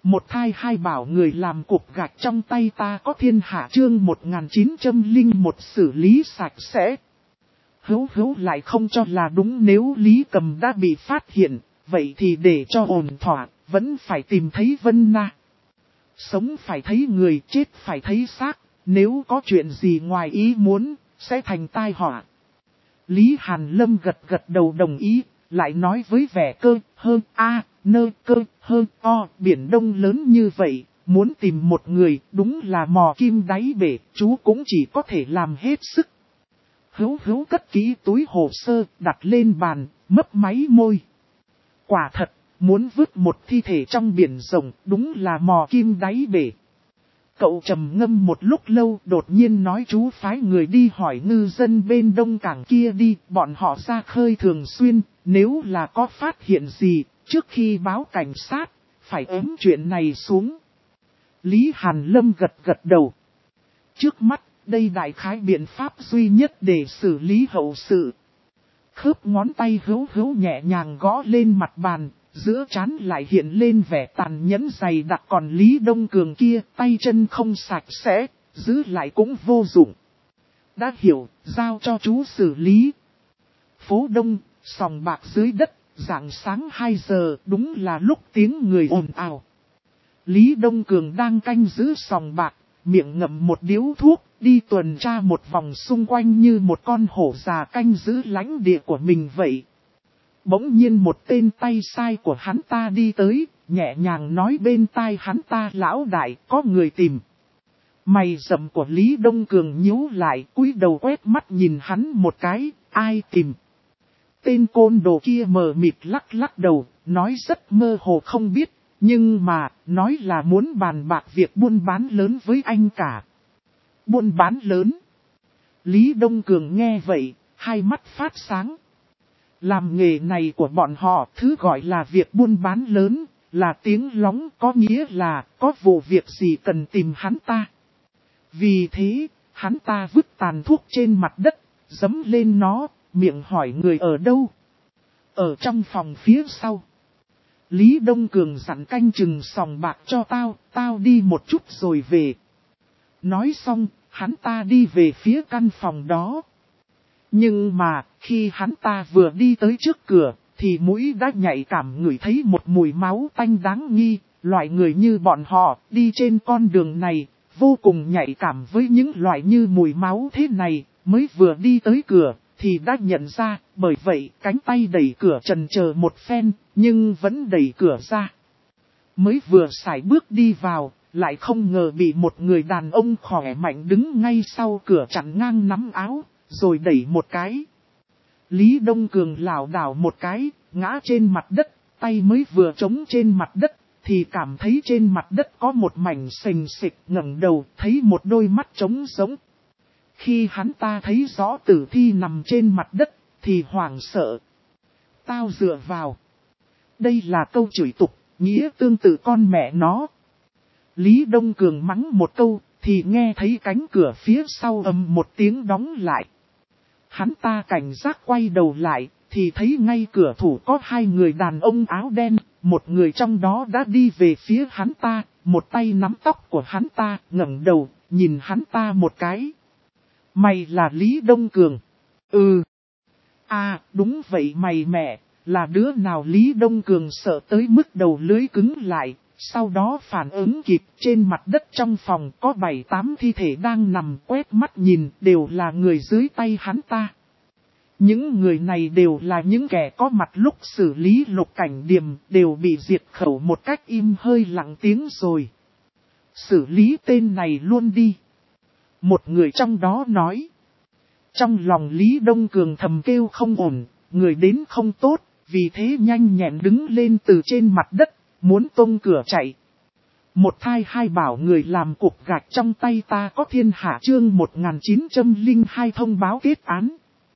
Một thai hai bảo người làm cục gạch trong tay ta có thiên hạ chương 1901 xử lý sạch sẽ. Hữu lại không cho là đúng, nếu Lý Cầm đã bị phát hiện, vậy thì để cho ổn thỏa, vẫn phải tìm thấy Vân Na. Sống phải thấy người, chết phải thấy xác, nếu có chuyện gì ngoài ý muốn, sẽ thành tai họa. Lý Hàn Lâm gật đầu đồng ý, lại nói với vẻ cơ o, biển đông lớn như vậy, muốn tìm một người, đúng là mò kim đáy bể, chú cũng chỉ có thể làm hết sức. Hữu cất kỹ túi hồ sơ, đặt lên bàn, mấp máy môi. Quả thật, muốn vứt một thi thể trong biển rộng, đúng là mò kim đáy bể. Cậu trầm ngâm một lúc lâu, đột nhiên nói chú phái người đi hỏi ngư dân bên đông cảng kia đi, bọn họ ra khơi thường xuyên, nếu là có phát hiện gì, trước khi báo cảnh sát, phải ấn chuyện này xuống. Lý Hàn Lâm gật đầu. Trước mắt, đây đại khái biện pháp duy nhất để xử lý hậu sự. Khớp ngón tay hữu nhẹ nhàng gõ lên mặt bàn, giữa trán lại hiện lên vẻ tàn nhẫn dày đặc, còn Lý Đông Cường kia tay chân không sạch sẽ, giữ lại cũng vô dụng. Đã hiểu, giao cho chú xử lý. Phố Đông, sòng bạc dưới đất, rạng sáng 2 giờ, đúng là lúc tiếng người ồn ào. Lý Đông Cường đang canh giữ sòng bạc, miệng ngậm một điếu thuốc, đi tuần tra một vòng xung quanh như một con hổ già canh giữ lãnh địa của mình vậy. Bỗng nhiên một tên tay sai của hắn ta đi tới, nhẹ nhàng nói bên tai hắn ta: lão đại, có người tìm. Mày rậm của Lý Đông Cường nhíu lại, cúi đầu quét mắt nhìn hắn một cái: ai tìm? Tên côn đồ kia mờ mịt lắc đầu, nói rất mơ hồ không biết, nhưng mà, nói là muốn bàn bạc việc buôn bán lớn với anh cả. Buôn bán lớn? Lý Đông Cường nghe vậy, hai mắt phát sáng. Làm nghề này của bọn họ, thứ gọi là việc buôn bán lớn, là tiếng lóng, có nghĩa là có vụ việc gì cần tìm hắn ta. Vì thế, hắn ta vứt tàn thuốc trên mặt đất, giẫm lên nó, miệng hỏi người ở đâu. Ở trong phòng phía sau. Lý Đông Cường dặn canh chừng sòng bạc cho tao đi một chút rồi về. Nói xong, hắn ta đi về phía căn phòng đó. Nhưng mà, khi hắn ta vừa đi tới trước cửa, thì mũi đã nhạy cảm ngửi thấy một mùi máu tanh đáng nghi. Loại người như bọn họ, đi trên con đường này, vô cùng nhạy cảm với những loại như mùi máu thế này, mới vừa đi tới cửa, thì đã nhận ra, bởi vậy cánh tay đẩy cửa chần chờ một phen, nhưng vẫn đẩy cửa ra. Mới vừa sải bước đi vào, lại không ngờ bị một người đàn ông khỏe mạnh đứng ngay sau cửa chặn ngang nắm áo, rồi đẩy một cái. Lý Đông Cường lảo đảo một cái, ngã trên mặt đất, tay mới vừa chống trên mặt đất, thì cảm thấy trên mặt đất có một mảnh sình sịch, ngẩng đầu thấy một đôi mắt trống rỗng. Khi hắn ta thấy rõ tử thi nằm trên mặt đất, thì hoảng sợ. Tao dựa vào. Đây là câu chửi tục, nghĩa tương tự con mẹ nó. Lý Đông Cường mắng một câu, thì nghe thấy cánh cửa phía sau ầm một tiếng đóng lại. Hắn ta cảnh giác quay đầu lại, thì thấy ngay cửa thủ có hai người đàn ông áo đen, một người trong đó đã đi về phía hắn ta, một tay nắm tóc của hắn ta, ngẩng đầu, nhìn hắn ta một cái. Mày là Lý Đông Cường? Ừ. À, đúng vậy mày mẹ, là đứa nào? Lý Đông Cường sợ tới mức đầu lưỡi cứng lại, sau đó phản ứng kịp, trên mặt đất trong phòng có 7-8 thi thể đang nằm, quét mắt nhìn, đều là người dưới tay hắn ta. Những người này đều là những kẻ có mặt lúc xử lý Lục Cảnh Điềm, đều bị diệt khẩu một cách im hơi lặng tiếng rồi. Xử lý tên này luôn đi. Một người trong đó nói. Trong lòng Lý Đông Cường thầm kêu không ổn, người đến không tốt, vì thế nhanh nhẹn đứng lên từ trên mặt đất, muốn tung cửa chạy. Một thai hai bảo người làm cục gạch trong tay ta có thiên hạ chương 1902 thông báo kết án.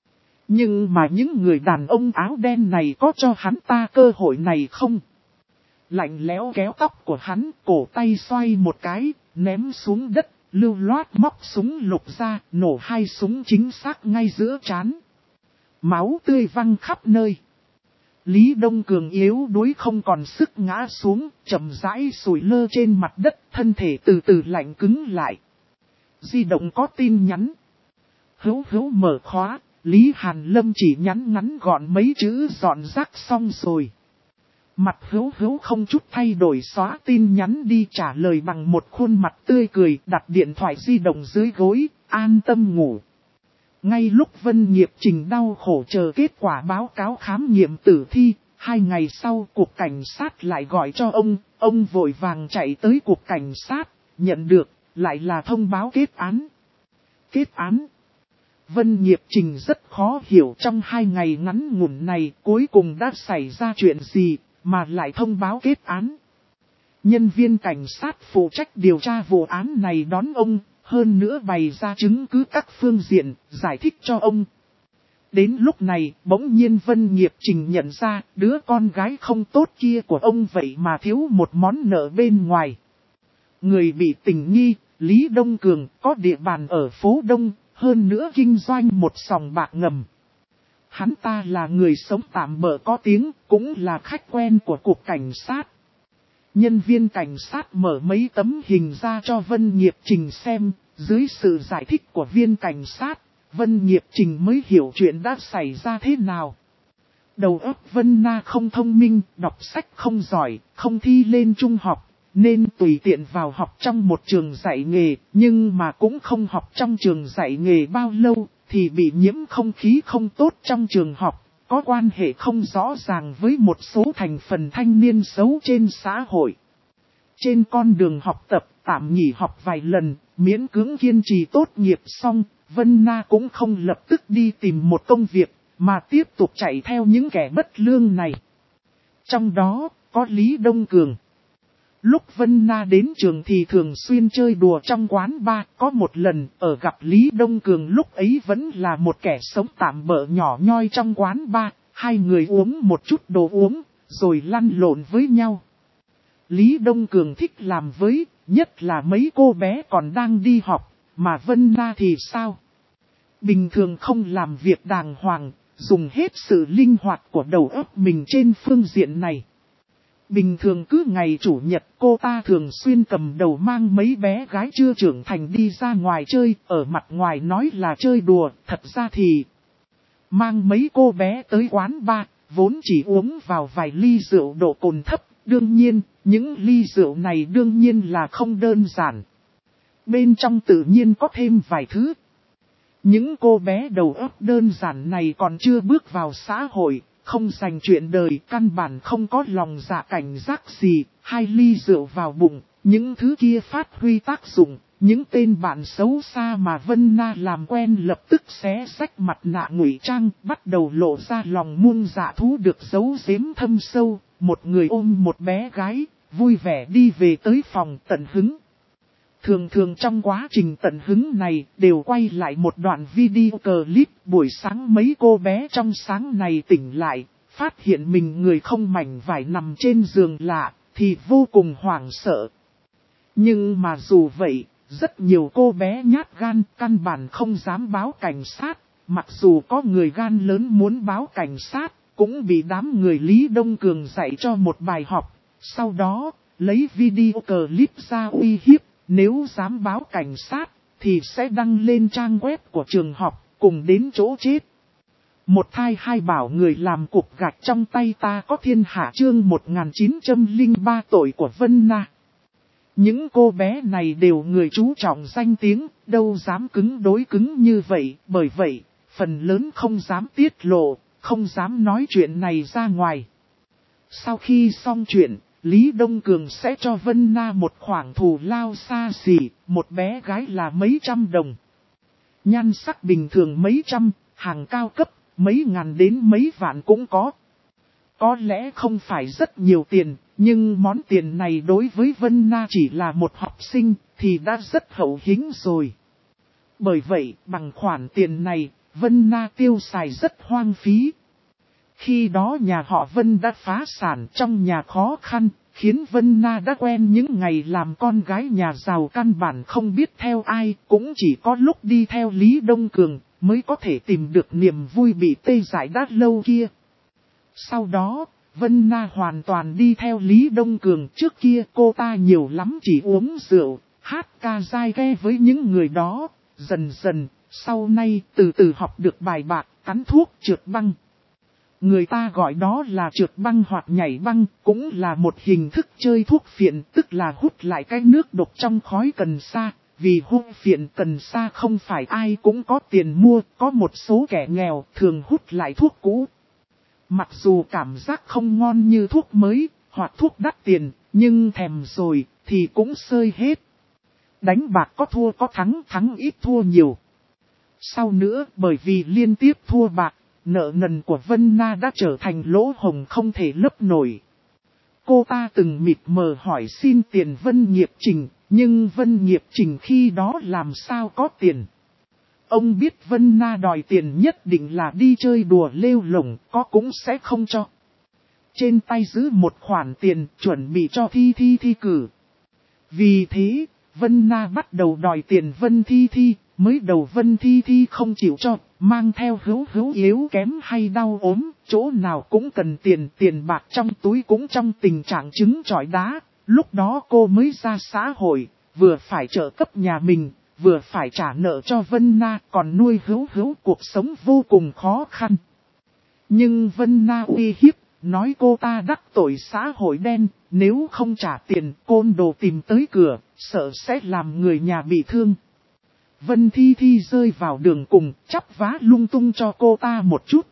Nhưng mà những người đàn ông áo đen này có cho hắn ta cơ hội này không? Lạnh lẽo kéo tóc của hắn, cổ tay xoay một cái, ném xuống đất, lưu loát móc súng lục ra, nổ hai súng chính xác ngay giữa trán. Máu tươi văng khắp nơi. Lý Đông Cường yếu đuối không còn sức ngã xuống, chậm rãi sủi lơ trên mặt đất, thân thể từ từ lạnh cứng lại. Di động có tin nhắn. Hữu mở khóa, Lý Hàn Lâm chỉ nhắn ngắn gọn mấy chữ dọn rác xong rồi. Mặt hữu không chút thay đổi xóa tin nhắn đi trả lời bằng một khuôn mặt tươi cười, đặt điện thoại di động dưới gối, an tâm ngủ. Ngay lúc Vân Nghiệp Trình đau khổ chờ kết quả báo cáo khám nghiệm tử thi, 2 ngày sau cục cảnh sát lại gọi cho ông vội vàng chạy tới cục cảnh sát, nhận được, lại là thông báo kết án. Kết án? Vân Nghiệp Trình rất khó hiểu trong 2 ngày ngắn ngủn này cuối cùng đã xảy ra chuyện gì, mà lại thông báo kết án. Nhân viên cảnh sát phụ trách điều tra vụ án này đón ông, hơn nữa bày ra chứng cứ các phương diện, giải thích cho ông. Đến lúc này, bỗng nhiên Vân Nghiệp Trình nhận ra, đứa con gái không tốt kia của ông vậy mà thiếu một món nợ bên ngoài. Người bị tình nghi, Lý Đông Cường, có địa bàn ở phố Đông, hơn nữa kinh doanh một sòng bạc ngầm. Hắn ta là người sống tạm bợ có tiếng, cũng là khách quen của cục cảnh sát. Nhân viên cảnh sát mở mấy tấm hình ra cho Vân Nghiệp Trình xem, dưới sự giải thích của viên cảnh sát, Vân Nghiệp Trình mới hiểu chuyện đã xảy ra thế nào. Đầu óc Vân Na không thông minh, đọc sách không giỏi, không thi lên trung học, nên tùy tiện vào học trong một trường dạy nghề, nhưng mà cũng không học trong trường dạy nghề bao lâu, thì bị nhiễm không khí không tốt trong trường học, có quan hệ không rõ ràng với một số thành phần thanh niên xấu trên xã hội. Trên con đường học tập, tạm nghỉ học vài lần, miễn cưỡng kiên trì tốt nghiệp xong, Vân Na cũng không lập tức đi tìm một công việc, mà tiếp tục chạy theo những kẻ bất lương này. Trong đó, có Lý Đông Cường. Lúc Vân Na đến trường thì thường xuyên chơi đùa trong quán bar, có một lần ở gặp Lý Đông Cường lúc ấy vẫn là một kẻ sống tạm bợ nhỏ nhoi trong quán bar, hai người uống một chút đồ uống, rồi lăn lộn với nhau. Lý Đông Cường thích làm với, nhất là mấy cô bé còn đang đi học, mà Vân Na thì sao? Bình thường không làm việc đàng hoàng, dùng hết sự linh hoạt của đầu óc mình trên phương diện này. Bình thường cứ ngày chủ nhật cô ta thường xuyên cầm đầu mang mấy bé gái chưa trưởng thành đi ra ngoài chơi, ở mặt ngoài nói là chơi đùa, thật ra thì mang mấy cô bé tới quán bar, vốn chỉ uống vào vài ly rượu độ cồn thấp, đương nhiên, những ly rượu này đương nhiên là không đơn giản. Bên trong tự nhiên có thêm vài thứ. Những cô bé đầu óc đơn giản này còn chưa bước vào xã hội, không dành chuyện đời, căn bản không có lòng dạ cảnh giác gì, 2 ly rượu vào bụng, những thứ kia phát huy tác dụng, những tên bạn xấu xa mà Vân Na làm quen lập tức xé xách mặt nạ ngụy trang, bắt đầu lộ ra lòng muôn dạ thú được giấu giếm thâm sâu, một người ôm một bé gái, vui vẻ đi về tới phòng tận hứng. Thường thường trong quá trình tận hứng này đều quay lại một đoạn video clip buổi sáng mấy cô bé trong sáng này tỉnh lại, phát hiện mình người không mảnh vải nằm trên giường lạ, thì vô cùng hoảng sợ. Nhưng mà dù vậy, rất nhiều cô bé nhát gan căn bản không dám báo cảnh sát, mặc dù có người gan lớn muốn báo cảnh sát, cũng bị đám người Lý Đông Cường dạy cho một bài học, sau đó lấy video clip ra uy hiếp. Nếu dám báo cảnh sát, thì sẽ đăng lên trang web của trường học, cùng đến chỗ chết. Một thai hai bảo người làm cục gạch trong tay ta có thiên hạ chương 1903 tội của Vân Na. Những cô bé này đều người chú trọng danh tiếng, đâu dám cứng đối cứng như vậy, bởi vậy, phần lớn không dám tiết lộ, không dám nói chuyện này ra ngoài. Sau khi xong chuyện, Lý Đông Cường sẽ cho Vân Na một khoản thù lao xa xỉ, một bé gái là mấy trăm đồng. Nhan sắc bình thường mấy trăm, hàng cao cấp, mấy ngàn đến mấy vạn cũng có. Có lẽ không phải rất nhiều tiền, nhưng món tiền này đối với Vân Na chỉ là một học sinh, thì đã rất hậu hĩnh rồi. Bởi vậy, bằng khoản tiền này, Vân Na tiêu xài rất hoang phí. Khi đó nhà họ Vân đã phá sản trong nhà khó khăn, khiến Vân Na đã quen những ngày làm con gái nhà giàu căn bản không biết theo ai, cũng chỉ có lúc đi theo Lý Đông Cường mới có thể tìm được niềm vui bị tê dại đã lâu kia. Sau đó, Vân Na hoàn toàn đi theo Lý Đông Cường. Trước kia cô ta nhiều lắm chỉ uống rượu, hát ca dai ghe với những người đó. Dần dần, sau này từ từ học được bài bạc, cắn thuốc trượt băng. Người ta gọi đó là trượt băng hoặc nhảy băng, cũng là một hình thức chơi thuốc phiện, tức là hút lại cái nước độc trong khói cần sa. Vì hút phiện cần sa không phải ai cũng có tiền mua, có một số kẻ nghèo thường hút lại thuốc cũ. Mặc dù cảm giác không ngon như thuốc mới, hoặc thuốc đắt tiền, nhưng thèm rồi thì cũng sơi hết. Đánh bạc có thua có thắng, thắng ít thua nhiều. Sau nữa bởi vì liên tiếp thua bạc, nợ nần của Vân Na đã trở thành lỗ hổng không thể lấp nổi. Cô ta từng mịt mờ hỏi xin tiền Vân Nghiệp Trình, nhưng Vân Nghiệp Trình khi đó làm sao có tiền. Ông biết Vân Na đòi tiền nhất định là đi chơi đùa lêu lổng, có cũng sẽ không cho. Trên tay giữ một khoản tiền chuẩn bị cho Thi thi cử. Vì thế, Vân Na bắt đầu đòi tiền Vân Thi, mới đầu Vân Thi không chịu cho, mang theo hữu yếu kém hay đau ốm, chỗ nào cũng cần tiền bạc trong túi cũng trong tình trạng trứng trọi đá. Lúc đó cô mới ra xã hội, vừa phải trợ cấp nhà mình, vừa phải trả nợ cho Vân Na, còn nuôi hữu cuộc sống vô cùng khó khăn. Nhưng Vân Na uy hiếp, nói cô ta đắc tội xã hội đen, nếu không trả tiền côn đồ tìm tới cửa, sợ sẽ làm người nhà bị thương. Vân Thi rơi vào đường cùng, chắp vá lung tung cho cô ta một chút.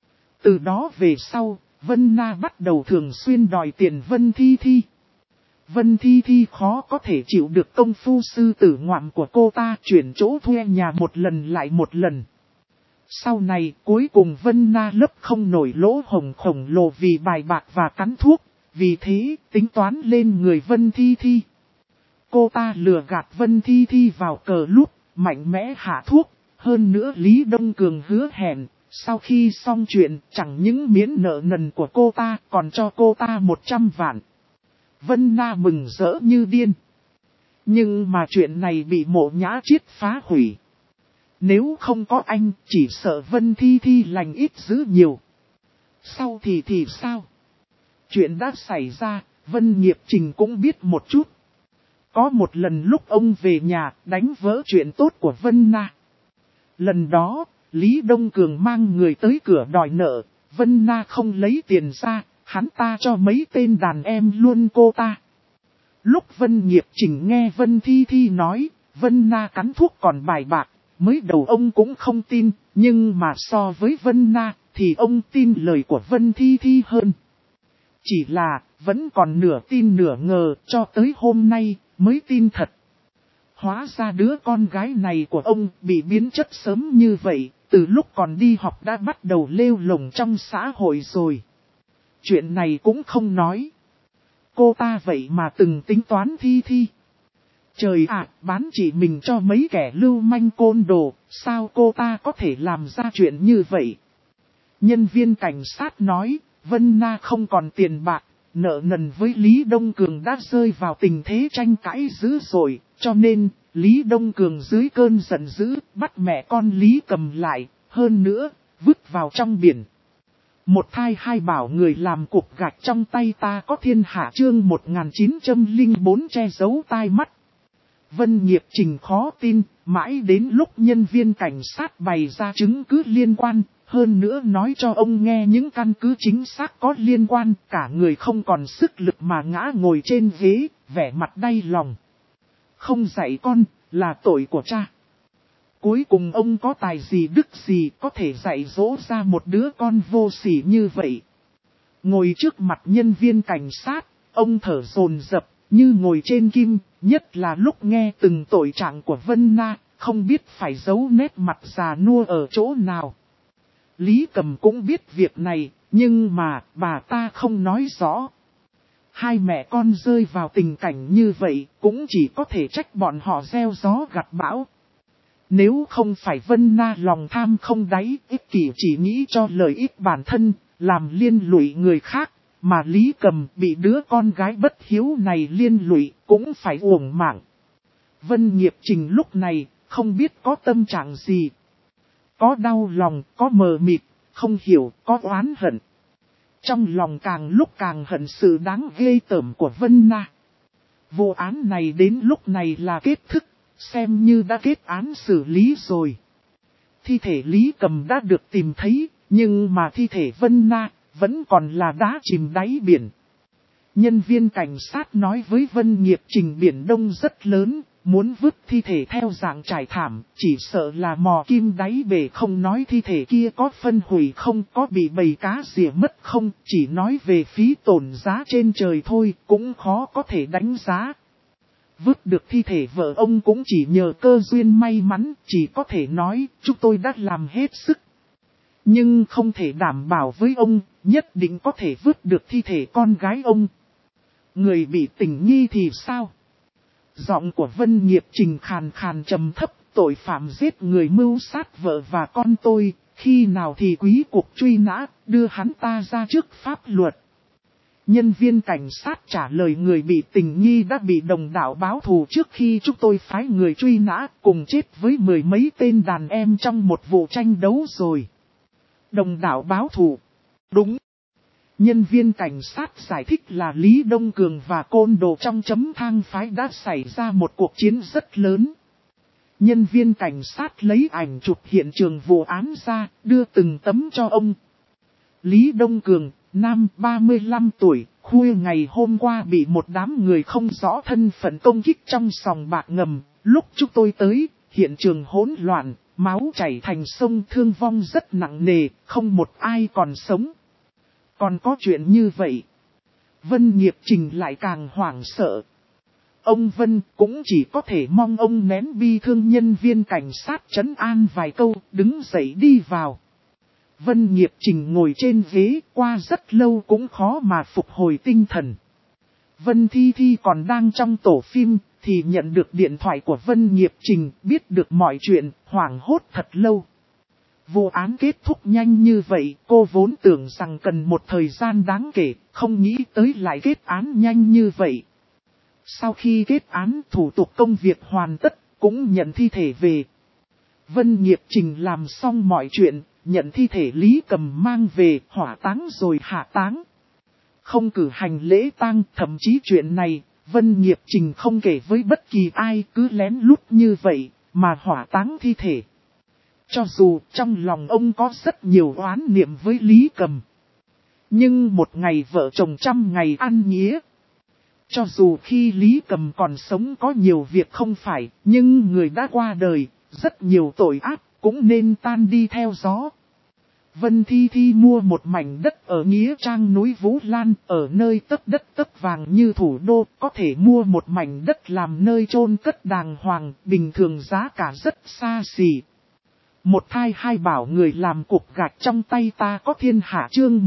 Từ đó về sau, Vân Na bắt đầu thường xuyên đòi tiền Vân Thi. Vân Thi khó có thể chịu được công phu sư tử ngoạm của cô ta, chuyển chỗ thuê nhà một lần lại một lần. Sau này cuối cùng Vân Na lấp không nổi lỗ hổng khổng lồ vì bài bạc và cắn thuốc, vì thế tính toán lên người Vân Thi. Cô ta lừa gạt Vân Thi vào cờ lút, mạnh mẽ hạ thuốc, hơn nữa Lý Đông Cường hứa hẹn, sau khi xong chuyện chẳng những miễn nợ nần của cô ta còn cho cô ta 100 vạn. Vân Na mừng rỡ như điên. Nhưng mà chuyện này bị Mộ Nhã Chiết phá hủy. Nếu không có anh, chỉ sợ Vân Thi lành ít dữ nhiều. Sau thì sao? Chuyện đã xảy ra, Vân Nghiệp Trình cũng biết một chút. Có một lần lúc ông về nhà, đánh vỡ chuyện tốt của Vân Na. Lần đó, Lý Đông Cường mang người tới cửa đòi nợ, Vân Na không lấy tiền ra, hắn ta cho mấy tên đàn em luôn cô ta. Lúc Vân Nghiệp Trình nghe Vân Thi nói, Vân Na cắn thuốc còn bài bạc, mới đầu ông cũng không tin, nhưng mà so với Vân Na, thì ông tin lời của Vân Thi hơn. Chỉ là, vẫn còn nửa tin nửa ngờ, cho tới hôm nay, mới tin thật. Hóa ra đứa con gái này của ông bị biến chất sớm như vậy, từ lúc còn đi học đã bắt đầu lêu lổng trong xã hội rồi. Chuyện này cũng không nói. Cô ta vậy mà từng tính toán Thi. Trời ạ, bán chỉ mình cho mấy kẻ lưu manh côn đồ, sao cô ta có thể làm ra chuyện như vậy? Nhân viên cảnh sát nói, Vân Na không còn tiền bạc, nợ nần với Lý Đông Cường đã rơi vào tình thế tranh cãi dữ dội, cho nên, Lý Đông Cường dưới cơn giận dữ, bắt mẹ con Lý Cầm lại, hơn nữa, vứt vào trong biển. Một thai hai bảo người làm cục gạch trong tay ta có thiên hạ chương 1904 che giấu tai mắt. Vân Nghiệp Trình khó tin, mãi đến lúc nhân viên cảnh sát bày ra chứng cứ liên quan, hơn nữa nói cho ông nghe những căn cứ chính xác có liên quan, cả người không còn sức lực mà ngã ngồi trên ghế, vẻ mặt đay lòng. Không dạy con, là tội của cha. Cuối cùng ông có tài gì đức gì có thể dạy dỗ ra một đứa con vô sỉ như vậy. Ngồi trước mặt nhân viên cảnh sát, ông thở dồn dập như ngồi trên kim, nhất là lúc nghe từng tội trạng của Vân Na, không biết phải giấu nét mặt già nua ở chỗ nào. Lý Cầm cũng biết việc này, nhưng mà bà ta không nói rõ. Hai mẹ con rơi vào tình cảnh như vậy, cũng chỉ có thể trách bọn họ gieo gió gặt bão. Nếu không phải Vân Na lòng tham không đáy, ích kỷ chỉ nghĩ cho lợi ích bản thân, làm liên lụy người khác, mà Lý Cầm bị đứa con gái bất hiếu này liên lụy, cũng phải uổng mạng. Vân Nghiệp Trình lúc này, không biết có tâm trạng gì. Có đau lòng, có mờ mịt, không hiểu, có oán hận. Trong lòng càng lúc càng hận sự đáng ghê tởm của Vân Na. Vụ án này đến lúc này là kết thúc, xem như đã kết án xử lý rồi. Thi thể Lý Cầm đã được tìm thấy, nhưng mà thi thể Vân Na vẫn còn là đá chìm đáy biển. Nhân viên cảnh sát nói với Vân Nghiệp Trình biển Đông rất lớn, muốn vứt thi thể theo dạng trải thảm, chỉ sợ là mò kim đáy bể, không nói thi thể kia có phân hủy không, có bị bầy cá rỉa mất không, chỉ nói về phí tổn giá trên trời thôi, cũng khó có thể đánh giá. Vứt được thi thể vợ ông cũng chỉ nhờ cơ duyên may mắn, chỉ có thể nói chúng tôi đã làm hết sức. Nhưng không thể đảm bảo với ông, nhất định có thể vứt được thi thể con gái ông. Người bị tình nghi thì sao? Giọng của Vân Nghiệp Trình khàn khàn trầm thấp, tội phạm giết người mưu sát vợ và con tôi, khi nào thì quý cuộc truy nã, đưa hắn ta ra trước pháp luật. Nhân viên cảnh sát trả lời người bị tình nghi đã bị đồng đạo báo thù trước khi chúng tôi phái người truy nã, cùng chết với mười mấy tên đàn em trong một vụ tranh đấu rồi. Đồng đạo báo thù. Đúng. Nhân viên cảnh sát giải thích là Lý Đông Cường và côn đồ trong chấm thang phái đã xảy ra một cuộc chiến rất lớn. Nhân viên cảnh sát lấy ảnh chụp hiện trường vụ án ra, đưa từng tấm cho ông. Lý Đông Cường, nam 35 tuổi, khuya ngày hôm qua bị một đám người không rõ thân phận công kích trong sòng bạc ngầm. Lúc chúng tôi tới, hiện trường hỗn loạn, máu chảy thành sông, thương vong rất nặng nề, không một ai còn sống. Còn có chuyện như vậy. Vân Nghiệp Trình lại càng hoảng sợ. Ông Vân cũng chỉ có thể mong ông nén bi thương. Nhân viên cảnh sát trấn an vài câu, đứng dậy đi vào. Vân Nghiệp Trình ngồi trên ghế, qua rất lâu cũng khó mà phục hồi tinh thần. Vân Thi Thi còn đang trong tổ phim, thì nhận được điện thoại của Vân Nghiệp Trình, biết được mọi chuyện, hoảng hốt thật lâu. Vụ án kết thúc nhanh như vậy, cô vốn tưởng rằng cần một thời gian đáng kể, không nghĩ tới lại kết án nhanh như vậy. Sau khi kết án, thủ tục công việc hoàn tất, cũng nhận thi thể về. Vân Nghiệp Trình làm xong mọi chuyện, nhận thi thể Lý Cầm mang về, hỏa táng rồi hạ táng. Không cử hành lễ tang, thậm chí chuyện này, Vân Nghiệp Trình không kể với bất kỳ ai, cứ lén lút như vậy, mà hỏa táng thi thể. Cho dù trong lòng ông có rất nhiều oán niệm với Lý Cầm. Nhưng một ngày vợ chồng trăm ngày ăn nghĩa. Cho dù khi Lý Cầm còn sống có nhiều việc không phải, nhưng người đã qua đời, rất nhiều tội ác cũng nên tan đi theo gió. Vân Thi Thi mua một mảnh đất ở Nghĩa Trang núi Vũ Lan, ở nơi tấc đất tấc vàng như thủ đô, có thể mua một mảnh đất làm nơi chôn cất đàng hoàng, bình thường giá cả rất xa xỉ. Một thai hai bảo người làm cục gạch trong tay ta có thiên hạ, chương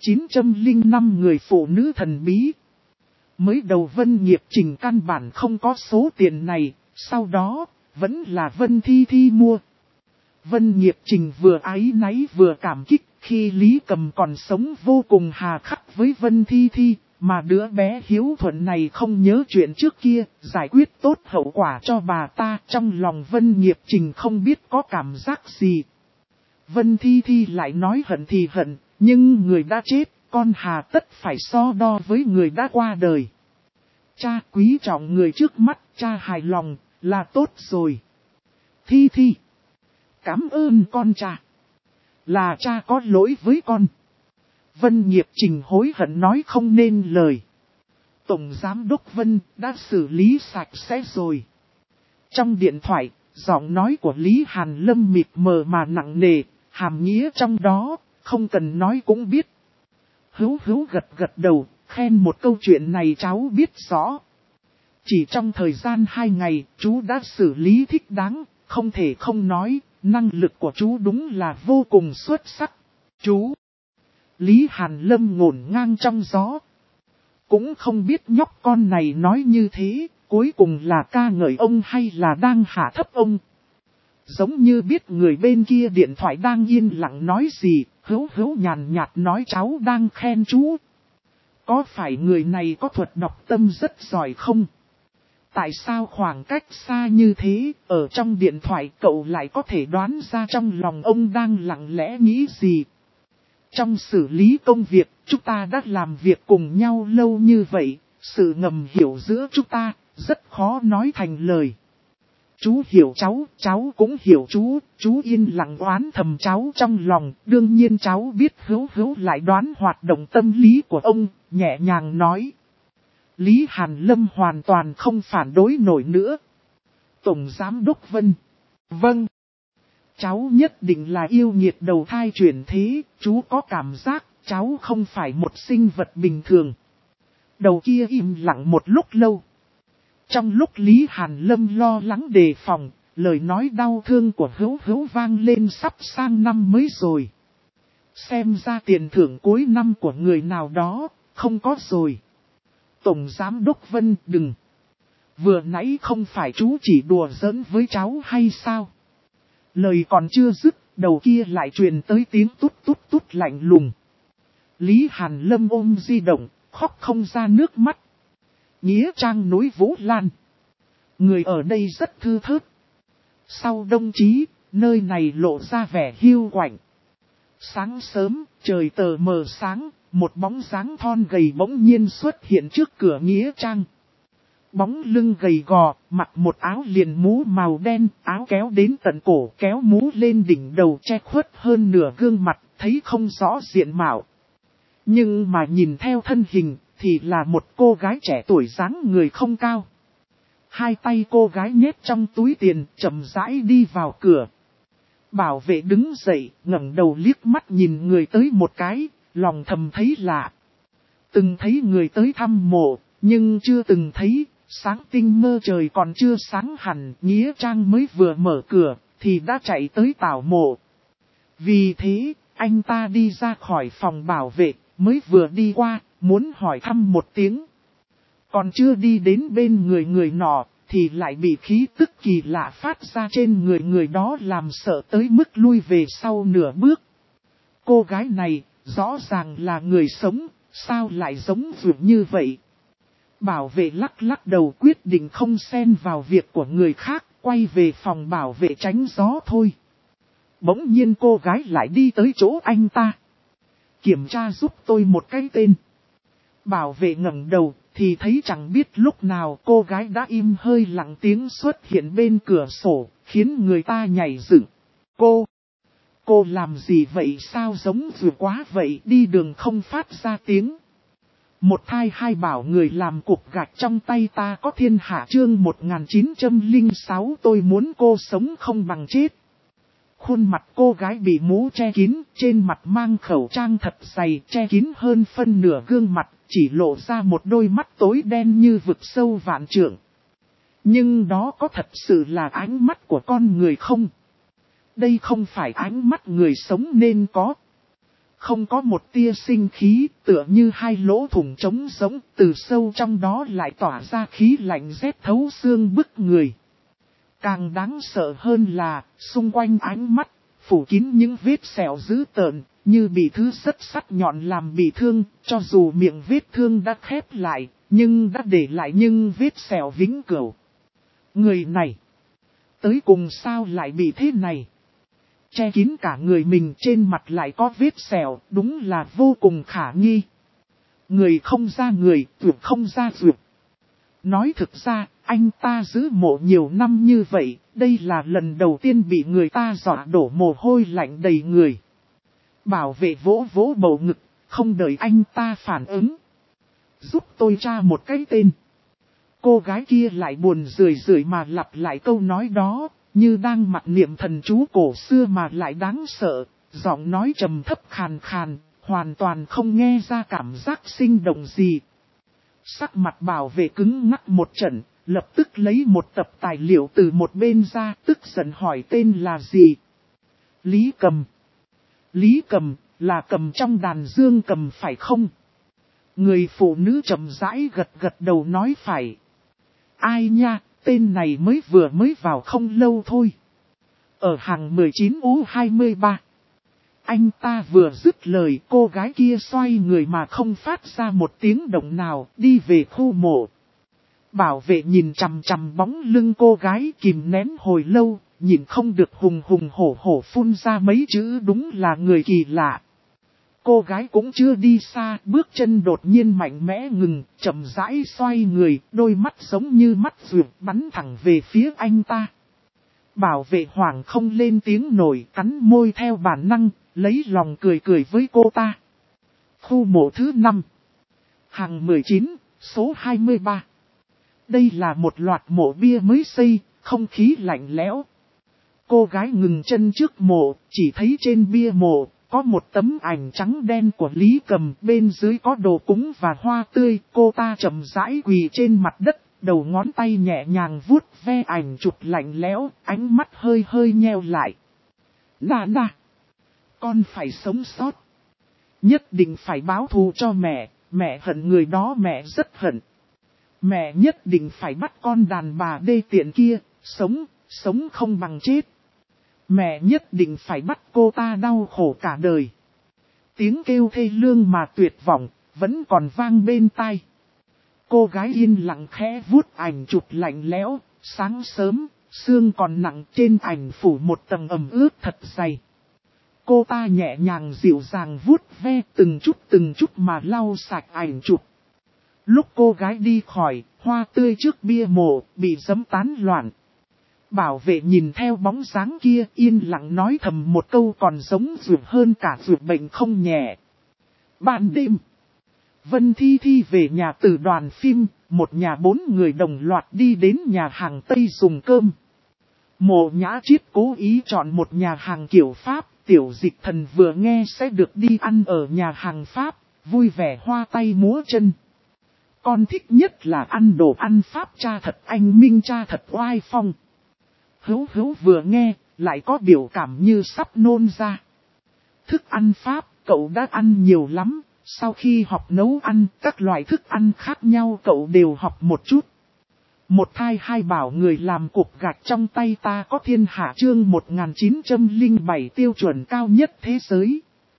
1905 người phụ nữ thần bí. Mới đầu Vân Nghiệp Trình căn bản không có số tiền này, sau đó, vẫn là Vân Thi Thi mua. Vân Nghiệp Trình vừa áy náy vừa cảm kích, khi Lý Cầm còn sống vô cùng hà khắc với Vân Thi Thi, mà đứa bé hiếu thuận này không nhớ chuyện trước kia, giải quyết tốt hậu quả cho bà ta. Trong lòng Vân Nghiệp Trình không biết có cảm giác gì. Vân Thi Thi lại nói hận thì hận, nhưng người đã chết, con hà tất phải so đo với người đã qua đời. Cha quý trọng người trước mắt, cha hài lòng, là tốt rồi. Thi Thi, cảm ơn con cha. Là cha có lỗi với con. Vân Nghiệp Trình hối hận nói không nên lời. Tổng Giám đốc Vân đã xử lý sạch sẽ rồi. Trong điện thoại, giọng nói của Lý Hàn Lâm mịt mờ mà nặng nề, hàm nghĩa trong đó, không cần nói cũng biết. Hữu gật đầu, khen một câu chuyện này cháu biết rõ. Chỉ trong thời gian 2 ngày, chú đã xử lý thích đáng, không thể không nói, năng lực của chú đúng là vô cùng xuất sắc. Chú! Lý Hàn Lâm ngổn ngang trong gió. Cũng không biết nhóc con này nói như thế, cuối cùng là ca ngợi ông hay là đang hạ thấp ông. Giống như biết người bên kia điện thoại đang yên lặng nói gì, Hữu nhàn nhạt nói cháu đang khen chú. Có phải người này có thuật đọc tâm rất giỏi không? Tại sao khoảng cách xa như thế, ở trong điện thoại cậu lại có thể đoán ra trong lòng ông đang lặng lẽ nghĩ gì? Trong xử lý công việc, chúng ta đã làm việc cùng nhau lâu như vậy, sự ngầm hiểu giữa chúng ta, rất khó nói thành lời. Chú hiểu cháu, cháu cũng hiểu chú yên lặng oán thầm cháu trong lòng, đương nhiên cháu biết Hữu lại đoán hoạt động tâm lý của ông, nhẹ nhàng nói. Lý Hàn Lâm hoàn toàn không phản đối nổi nữa. Tổng Giám đốc Vân. Vâng. Cháu nhất định là yêu nghiệt đầu thai chuyển thế, chú có cảm giác cháu không phải một sinh vật bình thường. Đầu kia im lặng một lúc lâu. Trong lúc Lý Hàn Lâm lo lắng đề phòng, lời nói đau thương của Hữu vang lên sắp sang năm mới rồi. Xem ra tiền thưởng cuối năm của người nào đó, không có rồi. Tổng Giám đốc Vân đừng. Vừa nãy không phải chú chỉ đùa giỡn với cháu hay sao? Lời còn chưa dứt, đầu kia lại truyền tới tiếng tút lạnh lùng. Lý Hàn Lâm ôm di động, khóc không ra nước mắt. Nghĩa trang núi Vũ Lan. Người ở đây rất thư thớt. Sau đông chí, nơi này lộ ra vẻ hiu quạnh. Sáng sớm, trời tờ mờ sáng, một bóng dáng thon gầy bỗng nhiên xuất hiện trước cửa nghĩa trang. Bóng lưng gầy gò, mặc một áo liền mũ màu đen, áo kéo đến tận cổ, kéo mũ lên đỉnh đầu che khuất hơn nửa gương mặt, thấy không rõ diện mạo. Nhưng mà nhìn theo thân hình, thì là một cô gái trẻ tuổi dáng người không cao. Hai tay cô gái nhét trong túi tiền, chậm rãi đi vào cửa. Bảo vệ đứng dậy, ngẩng đầu liếc mắt nhìn người tới một cái, lòng thầm thấy lạ. Từng thấy người tới thăm mộ, nhưng chưa từng thấy, sáng tinh mơ trời còn chưa sáng hẳn, nghĩa trang mới vừa mở cửa, thì đã chạy tới tảo mộ. Vì thế, anh ta đi ra khỏi phòng bảo vệ, mới vừa đi qua, muốn hỏi thăm một tiếng. Còn chưa đi đến bên người nọ, thì lại bị khí tức kỳ lạ phát ra trên người đó làm sợ tới mức lui về sau nửa bước. Cô gái này, rõ ràng là người sống, sao lại giống vượt như vậy? Bảo vệ lắc đầu quyết định không xen vào việc của người khác, quay về phòng bảo vệ tránh gió thôi. Bỗng nhiên cô gái lại đi tới chỗ anh ta. Kiểm tra giúp tôi một cái tên. Bảo vệ ngẩng đầu, thì thấy chẳng biết lúc nào cô gái đã im hơi lặng tiếng xuất hiện bên cửa sổ, khiến người ta nhảy dựng. Cô làm gì vậy, sao giống vừa quá vậy, đi đường không phát ra tiếng. Một thai hai bảo người làm cục gạch trong tay ta có thiên hạ chương 1906 tôi muốn cô sống không bằng chết. Khuôn mặt cô gái bị mũ che kín, trên mặt mang khẩu trang thật dày, che kín hơn phân nửa gương mặt, chỉ lộ ra một đôi mắt tối đen như vực sâu vạn trượng. Nhưng đó có thật sự là ánh mắt của con người không? Đây không phải ánh mắt người sống nên có. Không có một tia sinh khí, tựa như hai lỗ thủng trống rỗng, từ sâu trong đó lại tỏa ra khí lạnh rét thấu xương bức người. Càng đáng sợ hơn là, xung quanh ánh mắt, phủ kín những vết sẹo dữ tợn, như bị thứ rất sắc nhọn làm bị thương, cho dù miệng vết thương đã khép lại, nhưng đã để lại những vết sẹo vĩnh cửu. Người này, tới cùng sao lại bị thế này? Che kín cả người mình, trên mặt lại có vết sẹo, đúng là vô cùng khả nghi. Người không ra người, vượt không ra vượt. Nói thực ra, anh ta giữ mộ nhiều năm như vậy, đây là lần đầu tiên bị người ta dọa đổ mồ hôi lạnh đầy người. Bảo vệ vỗ bầu ngực, không đợi anh ta phản ứng. Giúp tôi tra một cái tên. Cô gái kia lại buồn rười mà lặp lại câu nói đó, như đang mặc niệm thần chú cổ xưa mà lại đáng sợ, giọng nói trầm thấp khàn khàn, hoàn toàn không nghe ra cảm giác sinh động gì. Sắc mặt bảo vệ cứng ngắc một trận, lập tức lấy một tập tài liệu từ một bên ra, tức giận hỏi tên là gì. Lý Cầm. Lý Cầm, là cầm trong đàn dương cầm phải không? Người phụ nữ chậm rãi gật đầu nói phải. Ai nha, tên này mới vào không lâu thôi. Ở hàng 19U23. Anh ta vừa dứt lời, cô gái kia xoay người mà không phát ra một tiếng động nào, đi về khu mộ. Bảo vệ nhìn chằm chằm bóng lưng cô gái kìm nén hồi lâu, nhìn không được hùng hổ phun ra mấy chữ đúng là người kỳ lạ. Cô gái cũng chưa đi xa, bước chân đột nhiên mạnh mẽ ngừng, chậm rãi xoay người, đôi mắt giống như mắt vượt bắn thẳng về phía anh ta. Bảo vệ Hoàng không lên tiếng nổi, cắn môi theo bản năng, lấy lòng cười cười với cô ta. Khu mộ thứ 5. Hàng 19, số 23. Đây là một loạt mộ bia mới xây, không khí lạnh lẽo. Cô gái ngừng chân trước mộ, chỉ thấy trên bia mộ, có một tấm ảnh trắng đen của Lý Cầm, bên dưới có đồ cúng và hoa tươi. Cô ta chậm rãi quỳ trên mặt đất, đầu ngón tay nhẹ nhàng vuốt ve ảnh chụp lạnh lẽo, ánh mắt hơi hơi nheo lại. Nà, con phải sống sót. Nhất định phải báo thù cho mẹ, mẹ hận người đó, mẹ rất hận. Mẹ nhất định phải bắt con đàn bà đê tiện kia, sống không bằng chết. Mẹ nhất định phải bắt cô ta đau khổ cả đời. Tiếng kêu thê lương mà tuyệt vọng, vẫn còn vang bên tai. Cô gái yên lặng khẽ vuốt ảnh chụp lạnh lẽo, sáng sớm, sương còn nặng, trên ảnh phủ một tầng ẩm ướt thật dày. Cô ta nhẹ nhàng dịu dàng vuốt ve từng chút mà lau sạch ảnh chụp. Lúc cô gái đi khỏi, hoa tươi trước bia mộ bị giẫm tán loạn. Bảo vệ nhìn theo bóng dáng kia, yên lặng nói thầm một câu còn giống dược hơn cả dược bệnh không nhẹ. Ban đêm, Vân Thi Thi về nhà từ đoàn phim, một nhà 4 người đồng loạt đi đến nhà hàng Tây dùng cơm. Mộ Nhã Chiết cố ý chọn một nhà hàng kiểu Pháp, Tiểu Dịch Thần vừa nghe sẽ được đi ăn ở nhà hàng Pháp, vui vẻ hoa tay múa chân. Con thích nhất là ăn đồ ăn Pháp, cha thật anh minh, cha thật oai phong. Hữu vừa nghe, lại có biểu cảm như sắp nôn ra. Thức ăn Pháp, cậu đã ăn nhiều lắm, sau khi học nấu ăn, các loại thức ăn khác nhau cậu đều học một chút. Một thai hai bảo người làm cục gạch trong tay ta có thiên hạ chương 1907 tiêu chuẩn cao nhất thế giới.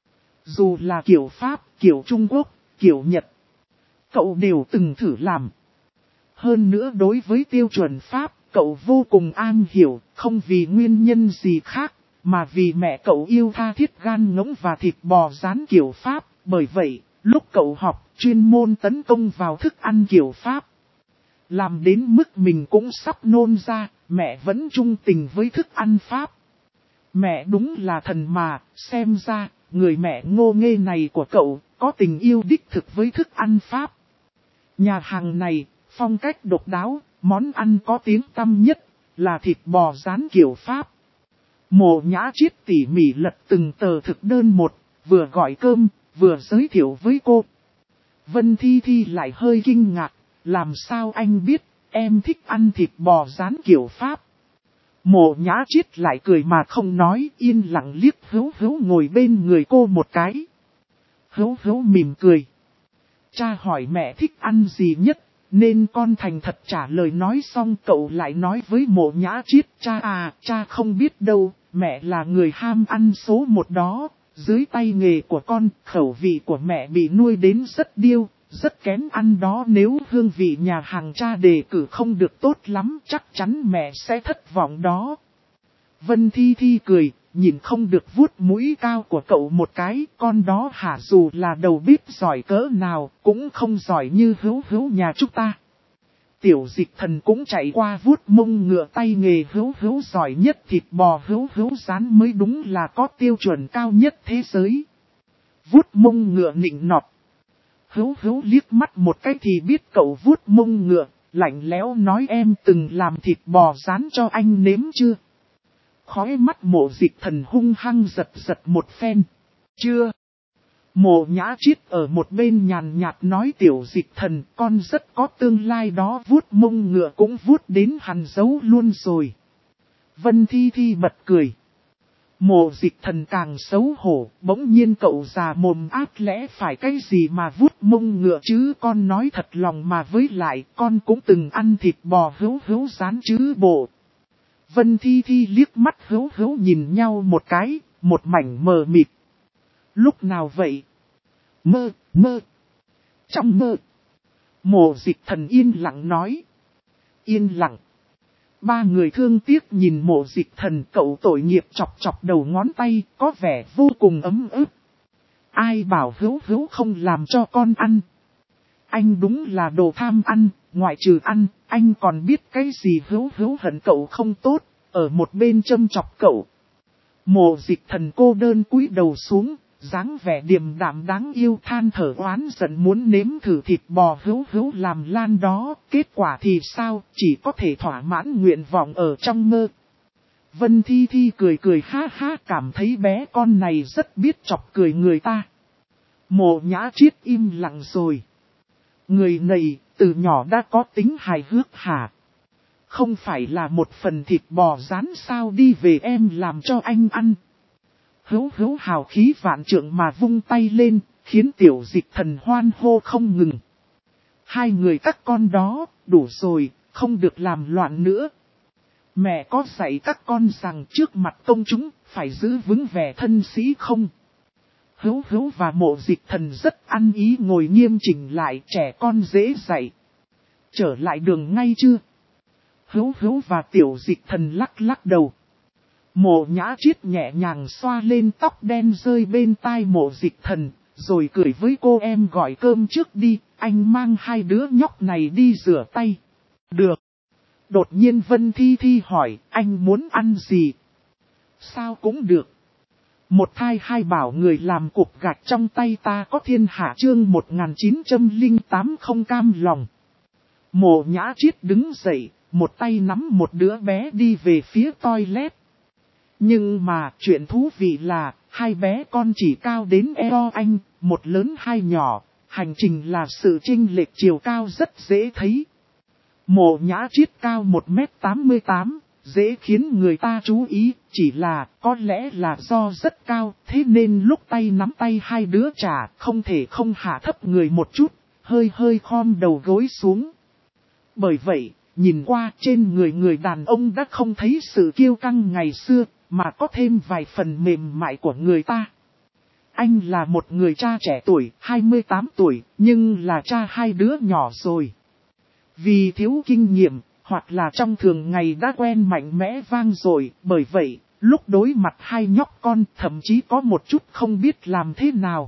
Dù là kiểu Pháp, kiểu Trung Quốc, kiểu Nhật, cậu đều từng thử làm. Hơn nữa đối với tiêu chuẩn Pháp, cậu vô cùng an hiểu, không vì nguyên nhân gì khác, mà vì mẹ cậu yêu tha thiết gan ngỗng và thịt bò rán kiểu Pháp. Bởi vậy, lúc cậu học, chuyên môn tấn công vào thức ăn kiểu Pháp. Làm đến mức mình cũng sắp nôn ra, mẹ vẫn trung tình với thức ăn Pháp. Mẹ đúng là thần mà, xem ra, người mẹ ngô nghê này của cậu, có tình yêu đích thực với thức ăn Pháp. Nhà hàng này, phong cách độc đáo, món ăn có tiếng tăm nhất, là thịt bò rán kiểu Pháp. Mộ Nhã Chiết tỉ mỉ lật từng tờ thực đơn một, vừa gọi cơm, vừa giới thiệu với cô. Vân Thi Thi lại hơi kinh ngạc, làm sao anh biết, em thích ăn thịt bò rán kiểu Pháp. Mộ Nhã Chiết lại cười mà không nói, yên lặng liếc Hữu ngồi bên người cô một cái. Hữu mỉm cười. Cha hỏi mẹ thích ăn gì nhất, nên con thành thật trả lời, nói xong cậu lại nói với Mộ Nhã Chiết, cha không biết đâu, mẹ là người ham ăn số một đó, dưới tay nghề của con, khẩu vị của mẹ bị nuôi đến rất điêu, rất kén ăn đó, nếu hương vị nhà hàng cha đề cử không được tốt lắm, chắc chắn mẹ sẽ thất vọng đó. Vân Thi Thi cười, nhìn không được vuốt mũi cao của cậu một cái, con đó hả, dù là đầu bếp giỏi cỡ nào, cũng không giỏi như Hữu nhà chúng ta. Tiểu Dịch Thần cũng chạy qua vuốt mông ngựa, tay nghề Hữu giỏi nhất, thịt bò Hữu rán mới đúng là có tiêu chuẩn cao nhất thế giới. Vuốt mông ngựa nịnh nọt. Hữu liếc mắt một cái thì biết cậu vuốt mông ngựa, lạnh lẽo nói, em từng làm thịt bò rán cho anh nếm chưa? Khói mắt Mộ Dịch Thần hung hăng giật một phen. Chưa. Mộ Nhã Chiết ở một bên nhàn nhạt nói, Tiểu Dịch Thần, con rất có tương lai đó, vuốt mông ngựa cũng vuốt đến hằn dấu luôn rồi. Vân Thi Thi bật cười. Mộ Dịch Thần càng xấu hổ, bỗng nhiên cậu già mồm át lẽ phải cái gì mà vuốt mông ngựa chứ, con nói thật lòng mà, với lại con cũng từng ăn thịt bò Hữu rán chứ bộ. Vân Thi Thi liếc mắt Hữu nhìn nhau một cái, một mảnh mờ mịt. Lúc nào vậy? Mơ. Trong mơ. Mộ Dịch Thần yên lặng nói. Yên lặng. Ba người thương tiếc nhìn Mộ Dịch Thần, cậu tội nghiệp chọc đầu ngón tay, có vẻ vô cùng ấm ức. Ai bảo hữu hữu không làm cho con ăn. Anh đúng là đồ tham ăn, ngoại trừ ăn, anh còn biết cái gì hữu hữu hận cậu không tốt, ở một bên châm chọc cậu. Mộ Dịch Thần cô đơn cúi đầu xuống, dáng vẻ điềm đạm đáng yêu than thở oán giận muốn nếm thử thịt bò hữu hữu làm lan đó, kết quả thì sao, chỉ có thể thỏa mãn nguyện vọng ở trong mơ. Vân Thi Thi cười cười ha ha cảm thấy bé con này rất biết chọc cười người ta. Mộ Nhã Triết im lặng rồi. Người này từ nhỏ đã có tính hài hước hả? Không phải là một phần thịt bò rán sao đi về em làm cho anh ăn. Hữu hữu hào khí vạn trượng mà vung tay lên, khiến Tiểu Dịch Thần hoan hô không ngừng. Hai người các con đó, đủ rồi, không được làm loạn nữa. Mẹ có dạy các con rằng trước mặt công chúng, phải giữ vững vẻ thân sĩ không? Hữu hữu và Mộ Dịch Thần rất ăn ý ngồi nghiêm chỉnh lại, trẻ con dễ dạy. Trở lại đường ngay chưa? Hữu hữu và Tiểu Dịch Thần lắc lắc đầu. Mộ Nhã Triết nhẹ nhàng xoa lên tóc đen rơi bên tai Mộ Dịch Thần, rồi cười với cô em gọi cơm trước đi, anh mang hai đứa nhóc này đi rửa tay. Được. Đột nhiên Vân Thi Thi hỏi, anh muốn ăn gì? Sao cũng được. Một thai hai bảo người làm cục gạch trong tay ta có thiên hạ chương 1908 không cam lòng. Mộ Nhã Triết đứng dậy, một tay nắm một đứa bé đi về phía toilet. Nhưng mà chuyện thú vị là, hai bé con chỉ cao đến eo anh, một lớn hai nhỏ, hành trình là sự chênh lệch chiều cao rất dễ thấy. Mộ Nhã Triết cao 1m88, dễ khiến người ta chú ý, chỉ là có lẽ là do rất cao, thế nên lúc tay nắm tay hai đứa trả không thể không hạ thấp người một chút, hơi hơi khom đầu gối xuống. Bởi vậy, nhìn qua trên người đàn ông đã không thấy sự kiêu căng ngày xưa, mà có thêm vài phần mềm mại của người ta. Anh là một người cha trẻ tuổi, 28 tuổi, nhưng là cha hai đứa nhỏ rồi. Vì thiếu kinh nghiệm, hoặc là trong thường ngày đã quen mạnh mẽ vang dội, bởi vậy, lúc đối mặt hai nhóc con thậm chí có một chút không biết làm thế nào.